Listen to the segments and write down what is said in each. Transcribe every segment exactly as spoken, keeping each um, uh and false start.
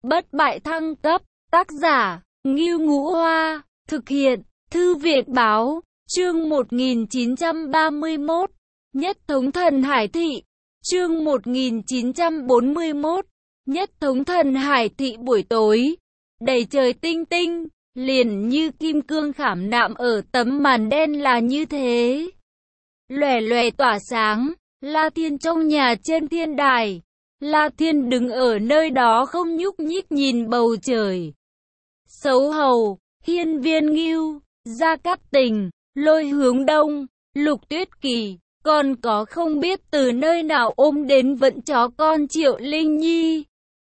Bất bại thăng cấp, tác giả, Ngưu Ngũ Hoa, thực hiện, Thư viện Báo, chương một nghìn chín trăm ba mươi mốt, Nhất thống thần Hải Thị, chương một nghìn chín trăm bốn mươi mốt, Nhất thống thần Hải Thị buổi tối, đầy trời tinh tinh, liền như kim cương khảm nạm ở tấm màn đen là như thế. Lòe lòe tỏa sáng, La Thiên trong nhà trên thiên đài. La Thiên đứng ở nơi đó không nhúc nhích nhìn bầu trời. Sấu Hầu, Hiên Viên Ngưu, Gia Cát Tình, Lôi Hướng Đông, Lục Tuyết Kỳ, còn có không biết từ nơi nào ôm đến vận chó con Triệu Linh Nhi.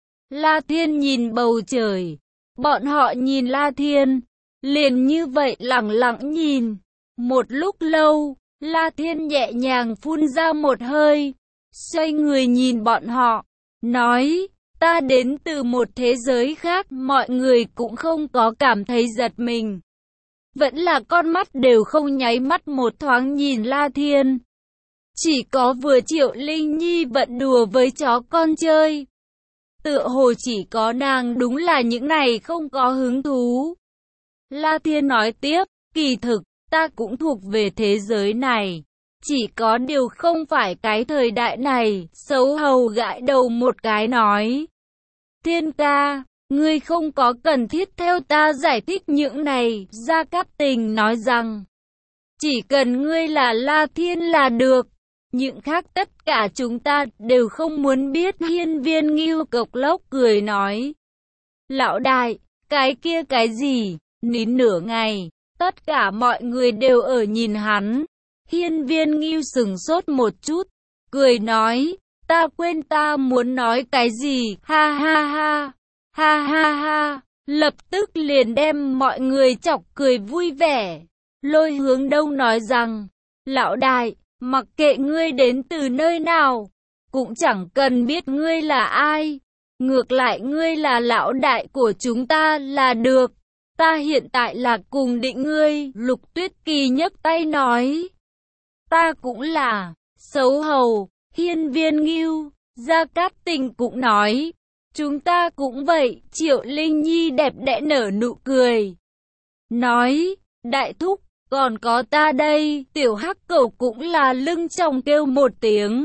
La Thiên nhìn bầu trời, bọn họ nhìn La Thiên, liền như vậy lẳng lặng nhìn. Một lúc lâu, La Thiên nhẹ nhàng phun ra một hơi, xoay người nhìn bọn họ, nói, ta đến từ một thế giới khác, mọi người cũng không có cảm thấy giật mình. Vẫn là con mắt đều không nháy mắt một thoáng nhìn La Thiên. Chỉ có vừa Triệu Linh Nhi vận đùa với chó con chơi. Tựa hồ chỉ có nàng đúng là những này không có hứng thú. La Thiên nói tiếp, kỳ thực, ta cũng thuộc về thế giới này. Chỉ có điều không phải cái thời đại này. Sấu Hầu gãi đầu một cái nói. Thiên ca, ngươi không có cần thiết theo ta giải thích những này. Gia Cát Tình nói rằng, chỉ cần ngươi là La Thiên là được. Những khác tất cả chúng ta đều không muốn biết. Hiên Viên Ngưu cộc lốc cười nói. Lão đại, cái kia cái gì? Nín nửa ngày, tất cả mọi người đều ở nhìn hắn. Hiên Viên Ngưu sừng sốt một chút, cười nói, ta quên ta muốn nói cái gì, ha ha ha, ha ha ha, lập tức liền đem mọi người chọc cười vui vẻ. Lôi Hướng Đông nói rằng, lão đại, mặc kệ ngươi đến từ nơi nào, cũng chẳng cần biết ngươi là ai, ngược lại ngươi là lão đại của chúng ta là được. Ta hiện tại là cùng định ngươi. Lục Tuyết Kỳ nhấc tay nói. Ta cũng là. Sấu Hầu, Hiên Viên Ngưu, Gia Cát Tình cũng nói. Chúng ta cũng vậy. Triệu Linh Nhi đẹp đẽ nở nụ cười. Nói, đại thúc, còn có ta đây. Tiểu Hắc Cẩu cũng là lưng tròng kêu một tiếng.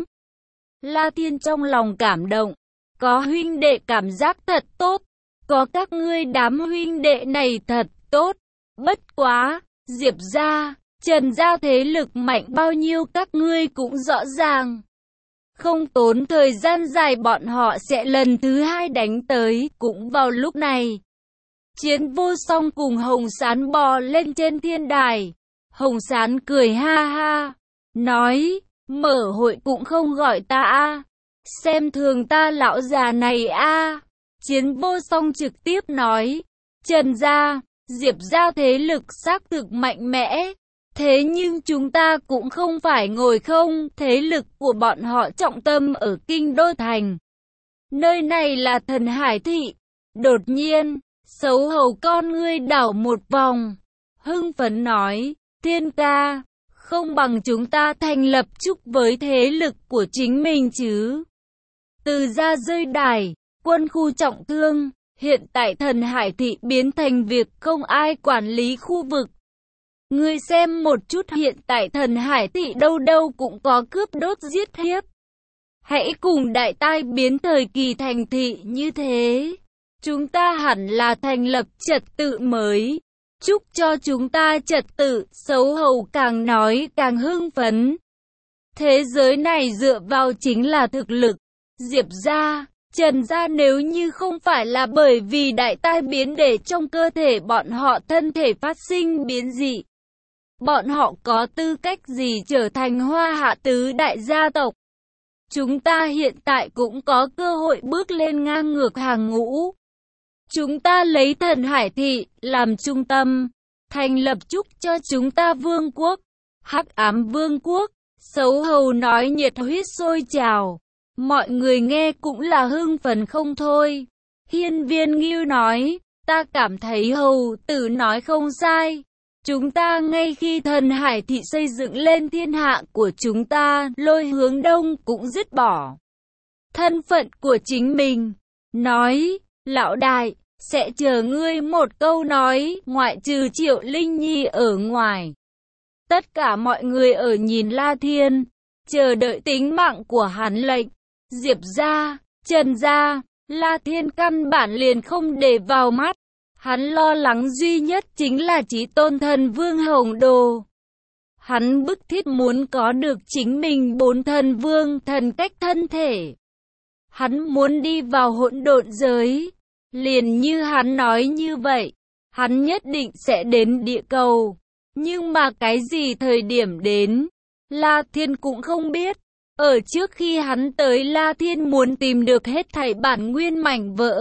La Thiên trong lòng cảm động. Có huynh đệ cảm giác thật tốt. Có các ngươi đám huynh đệ này thật tốt. Bất quá, Diệp gia, Trần gia thế lực mạnh bao nhiêu các ngươi cũng rõ ràng. Không tốn thời gian dài bọn họ sẽ lần thứ hai đánh tới. Cũng vào lúc này, Chiến Vô Song cùng Hồng Sán bò lên trên thiên đài. Hồng Sán cười ha ha, nói, mở hội cũng không gọi ta a, xem thường ta lão già này a. Chiến Vô Song trực tiếp nói, Trần gia, Diệp gia thế lực xác thực mạnh mẽ, thế nhưng chúng ta cũng không phải ngồi không, thế lực của bọn họ trọng tâm ở Kinh Đô Thành. Nơi này là Thần Hải Thị. Đột nhiên, Sấu Hầu con ngươi đảo một vòng, hưng phấn nói, Thiên ca, không bằng chúng ta thành lập chúc với thế lực của chính mình chứ. Từ ra rơi đài, quân khu trọng thương, hiện tại Thần Hải Thị biến thành việc không ai quản lý khu vực. Ngươi xem một chút hiện tại Thần Hải Thị đâu đâu cũng có cướp đốt giết hiếp. Hãy cùng đại tai biến thời kỳ thành thị như thế. Chúng ta hẳn là thành lập trật tự mới. Chúc cho chúng ta trật tự. Sấu Hầu càng nói càng hưng phấn. Thế giới này dựa vào chính là thực lực. Diệp gia, Trần gia nếu như không phải là bởi vì đại tai biến để trong cơ thể bọn họ thân thể phát sinh biến dị, bọn họ có tư cách gì trở thành Hoa Hạ tứ đại gia tộc? Chúng ta hiện tại cũng có cơ hội bước lên ngang ngược hàng ngũ. Chúng ta lấy Thần Hải Thị làm trung tâm, thành lập chúc cho chúng ta vương quốc, Hắc Ám Vương quốc. Sấu Hầu nói nhiệt huyết sôi trào. Mọi người nghe cũng là hưng phấn không thôi. Hiên Viên Ngưu nói, ta cảm thấy Hầu tử nói không sai. Chúng ta ngay khi Thần Hải Thị xây dựng lên thiên hạ của chúng ta, Lôi Hướng Đông cũng dứt bỏ thân phận của chính mình. Nói, Lão đại, sẽ chờ ngươi một câu nói, ngoại trừ Triệu Linh Nhi ở ngoài. Tất cả mọi người ở nhìn La Thiên, chờ đợi tính mạng của hắn lệnh. Diệp gia, Trần gia, La Thiên căn bản liền không để vào mắt. Hắn lo lắng duy nhất chính là Chí Tôn Thần Vương Hồng Đồ. Hắn bức thiết muốn có được chính mình bốn thần vương thần cách thân thể. Hắn muốn đi vào hỗn độn giới. Liền như hắn nói như vậy, hắn nhất định sẽ đến địa cầu. Nhưng mà cái gì thời điểm đến, La Thiên cũng không biết. Ở trước khi hắn tới, La Thiên muốn tìm được hết thảy bản nguyên mảnh vỡ.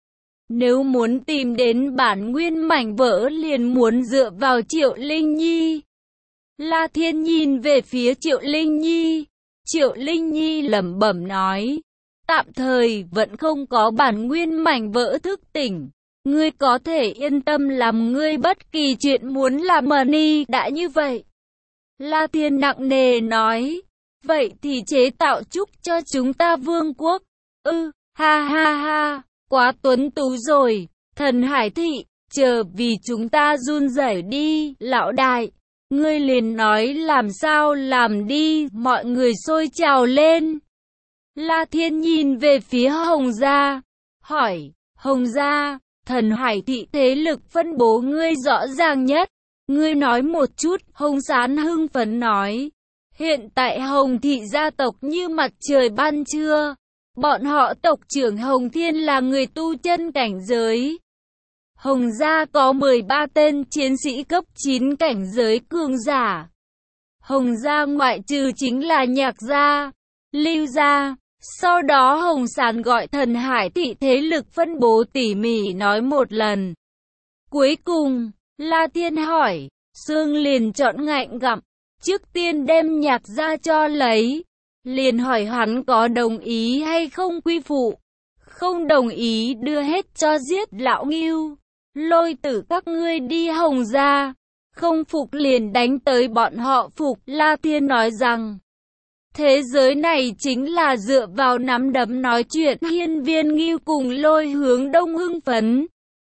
Nếu muốn tìm đến bản nguyên mảnh vỡ liền muốn dựa vào Triệu Linh Nhi. La Thiên nhìn về phía Triệu Linh Nhi. Triệu Linh Nhi lẩm bẩm nói, tạm thời vẫn không có bản nguyên mảnh vỡ thức tỉnh. Ngươi có thể yên tâm làm ngươi bất kỳ chuyện muốn làm mà ni đã như vậy. La Thiên nặng nề nói, vậy thì chế tạo chúc cho chúng ta vương quốc. Ừ, ha ha ha, quá tuấn tú rồi, thần Hải Thị, chờ vì chúng ta run rẩy đi, lão đại. Ngươi liền nói làm sao làm đi, mọi người sôi trào lên. La Thiên nhìn về phía Hồng gia, hỏi, Hồng gia, thần Hải Thị thế lực phân bố ngươi rõ ràng nhất. Ngươi nói một chút, Hồng Sán hưng phấn nói. Hiện tại Hồng Thị gia tộc như mặt trời ban trưa. Bọn họ tộc trưởng Hồng Thiên là người tu chân cảnh giới. Hồng gia có mười ba tên chiến sĩ cấp chín cảnh giới cường giả. Hồng gia ngoại trừ chính là Nhạc gia, Lưu gia. Sau đó Hồng Sán gọi thần Hải Thị thế lực phân bố tỉ mỉ nói một lần. Cuối cùng, La Thiên hỏi, Sương liền chọn ngạnh gặm, trước tiên đem Nhạc gia cho lấy. Liền hỏi hắn có đồng ý hay không quy phụ. Không đồng ý đưa hết cho giết lão Ngưu. Lôi tử các ngươi đi Hồng gia. Không phục liền đánh tới bọn họ phục. La Thiên nói rằng, thế giới này chính là dựa vào nắm đấm nói chuyện. Hiên Viên Ngưu cùng Lôi Hướng Đông hưng phấn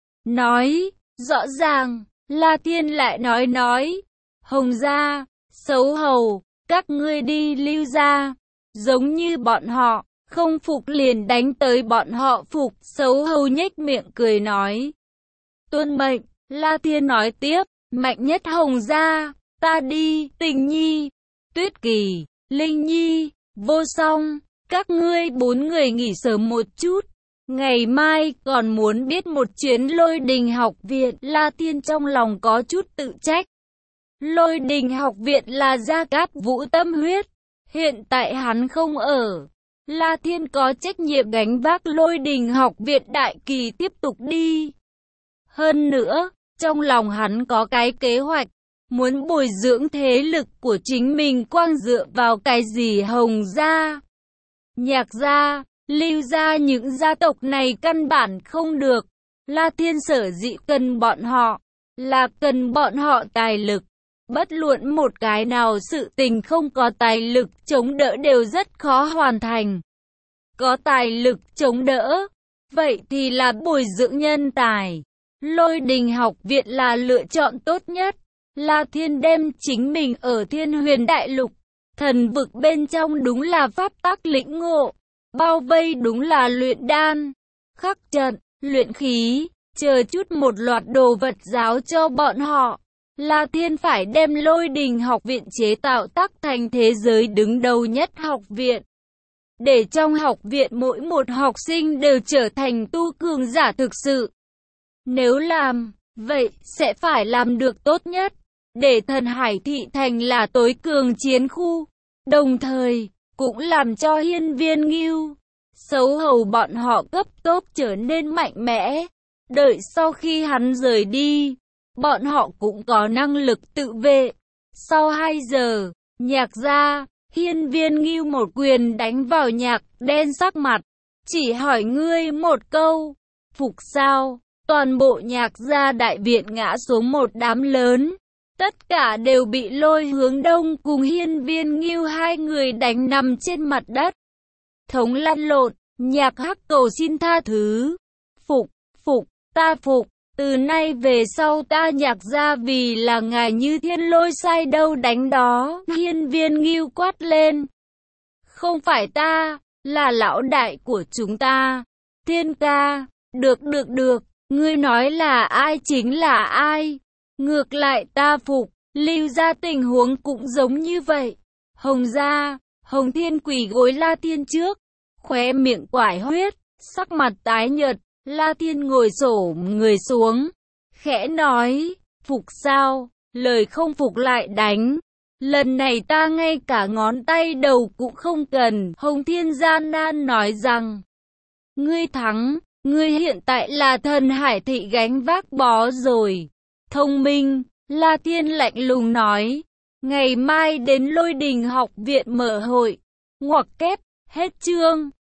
nói, rõ ràng. La Thiên lại nói nói, Hồng gia, xấu hầu, các ngươi đi Lưu gia. Giống như bọn họ, không phục liền đánh tới bọn họ phục. Xấu hầu nhếch miệng cười nói, tuân mệnh. La Thiên nói tiếp, mạnh nhất Hồng gia, ta đi. Tình Nhi, Tuyết Kỳ, Linh Nhi, Vô Song, các ngươi bốn người nghỉ sớm một chút. Ngày mai còn muốn biết một chuyến Lôi Đình học viện. La Thiên trong lòng có chút tự trách. Lôi Đình học viện là Gia Cát Vũ tâm huyết. Hiện tại hắn không ở. La Thiên có trách nhiệm gánh vác Lôi Đình học viện đại kỳ tiếp tục đi. Hơn nữa, trong lòng hắn có cái kế hoạch. Muốn bồi dưỡng thế lực của chính mình quang dựa vào cái gì Hồng gia, Nhạc gia, Lưu gia, những gia tộc này căn bản không được. La Thiên sở dĩ cần bọn họ, là cần bọn họ tài lực. Bất luận một cái nào sự tình không có tài lực chống đỡ đều rất khó hoàn thành. Có tài lực chống đỡ, vậy thì là bồi dưỡng nhân tài. Lôi Đình học viện là lựa chọn tốt nhất. La Thiên đem chính mình ở Thiên Huyền Đại Lục, thần vực bên trong đúng là pháp tắc lĩnh ngộ, bao vây đúng là luyện đan, khắc trận, luyện khí, chờ chút một loạt đồ vật giáo cho bọn họ. La Thiên phải đem Lôi Đình học viện chế tạo tác thành thế giới đứng đầu nhất học viện. Để trong học viện mỗi một học sinh đều trở thành tu cường giả thực sự. Nếu làm, vậy sẽ phải làm được tốt nhất. Để thần Hải Thị thành là tối cường chiến khu. Đồng thời, cũng làm cho Hiên Viên Ngưu, xấu hầu bọn họ cấp tốc trở nên mạnh mẽ. Đợi sau khi hắn rời đi, bọn họ cũng có năng lực tự vệ. Sau hai giờ, Nhạc gia, Hiên Viên Ngưu một quyền đánh vào Nhạc đen sắc mặt. Chỉ hỏi ngươi một câu, phục sao? Toàn bộ Nhạc gia đại viện ngã xuống một đám lớn. Tất cả đều bị Lôi Hướng Đông cùng Hiên Viên Ngưu hai người đánh nằm trên mặt đất. Thống lăn lộn, Nhạc Hắc cầu xin tha thứ. Phục, phục, ta phục. Từ nay về sau ta nhạc ra vì là ngài như thiên lôi sai đâu đánh đó. Hiên Viên Ngưu quát lên. Không phải ta, là lão đại của chúng ta. Thiên ca, được được được, ngươi nói là ai chính là ai. Ngược lại ta phục, Lưu gia tình huống cũng giống như vậy. Hồng gia, Hồng Thiên quỳ gối La Thiên trước, khóe miệng quải huyết, sắc mặt tái nhợt. La Thiên ngồi xổm người xuống, khẽ nói, phục sao, lời không phục lại đánh. Lần này ta ngay cả ngón tay đầu cũng không cần. Hồng Thiên gian nan nói rằng, ngươi thắng, ngươi hiện tại là thần hải thị gánh vác bó rồi. Thông minh, La Thiên lạnh lùng nói, ngày mai đến Lôi Đình học viện mở hội. Ngoặc kép, hết chương.